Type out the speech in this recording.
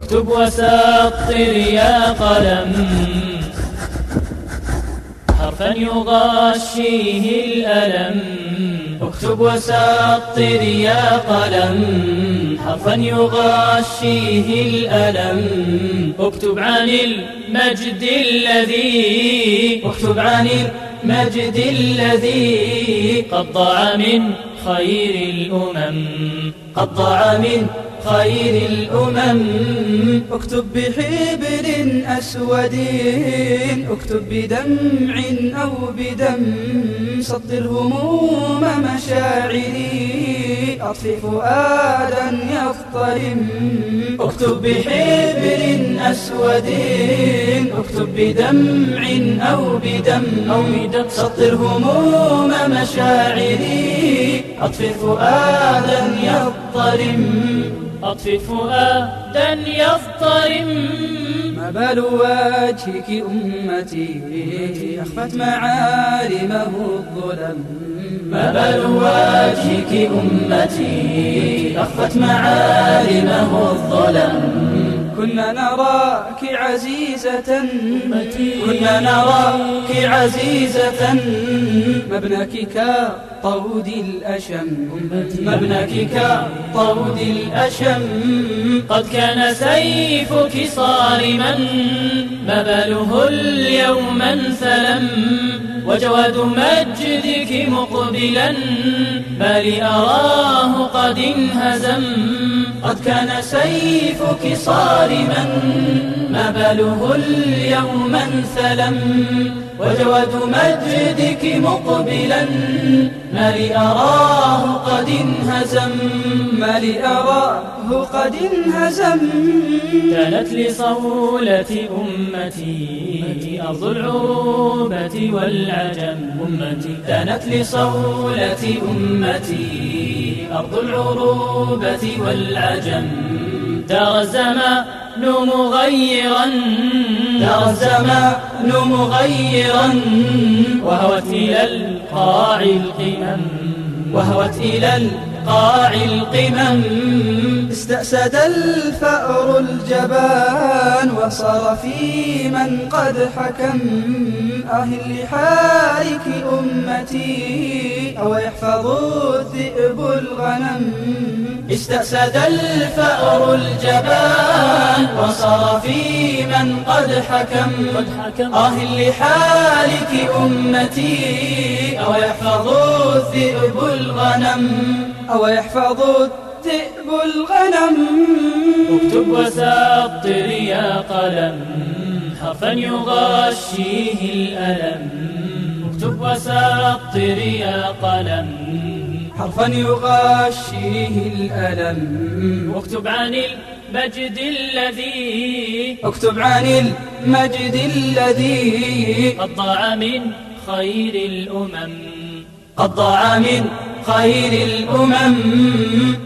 اكتب وسطر يا قلم حرفا يغشيه الألم. اكتب وسطر يا قلم حرفا يغشيه الألم. اكتب عن المجد الذي قد ضاع من خير الأمم. اكتب بحبر أسود اكتب بدمع أو بدم. سطر هموم مشاعري أطفئ فؤادا يضطرم. اكتب بحبر أسود اكتب بدمع أو بدم. سطر هموم مشاعري أطفئ فؤادا يضطرم. ما بال وجهك أمتي أخفت معالمه الظلم. ما بال وجهك أمتي أخفت معالمه الظلم. كنا نراك عزيزة مبناك كطود الأشم. قد كان سيفك صارما ما باله اليوم انثلم. وجواد مجدك مقبلا ما لي أراه قد انهزم. قد كان سيفك صارما ما باله اليوم انثلم. وجواد مجدك مقبلا ما لي أراه قد انهزم. كانت لصولة أمتي أرض العروبة والعجم. كانت لصولة أمتي أرض العروبة والعجم. دار الزمان مغيرا وهوت إلى القاع القمم. استأسد الفأر الجبان وصار في من قد حكم. لحالك أمتي أو يحفظ الذئب الغنم. استأسد الفأر الجبان وصار في من قد حكم. لحالك أمتي أو يحفظ الذئب الغنم. اكتب وسطر يا قلم حرفا يغشيه الألم. اكتب وسطر يا قلم حرفا يغشيه الألم. واكتب عن المجد الذي قد ضاع من خير الأمم.